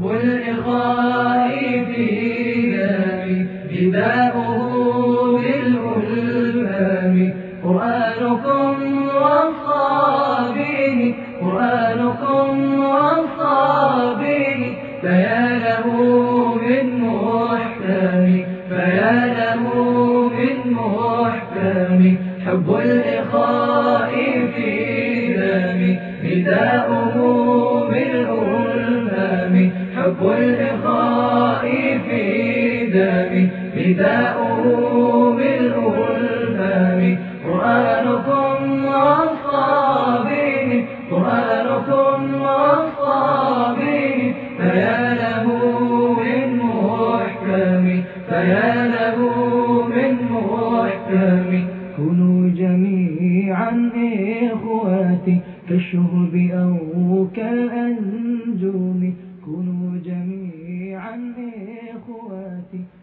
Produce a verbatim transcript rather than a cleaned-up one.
حب الإخاء في دمي فداؤه بالألفام قرآنكم وصى به قرآنكم وصى به فيا له من محكم فيا له من محكم حب الإخاء في دمي فداؤه بالألفام حب الإخاء في دمي فداؤه بالألفام قرآنكم وصى به قرآنكم وصى به فيا له من محكم فيا له من محكم كونوا جميعا إخواتي كالشهب أو كالأنجوم كونوا جميعا إخواتي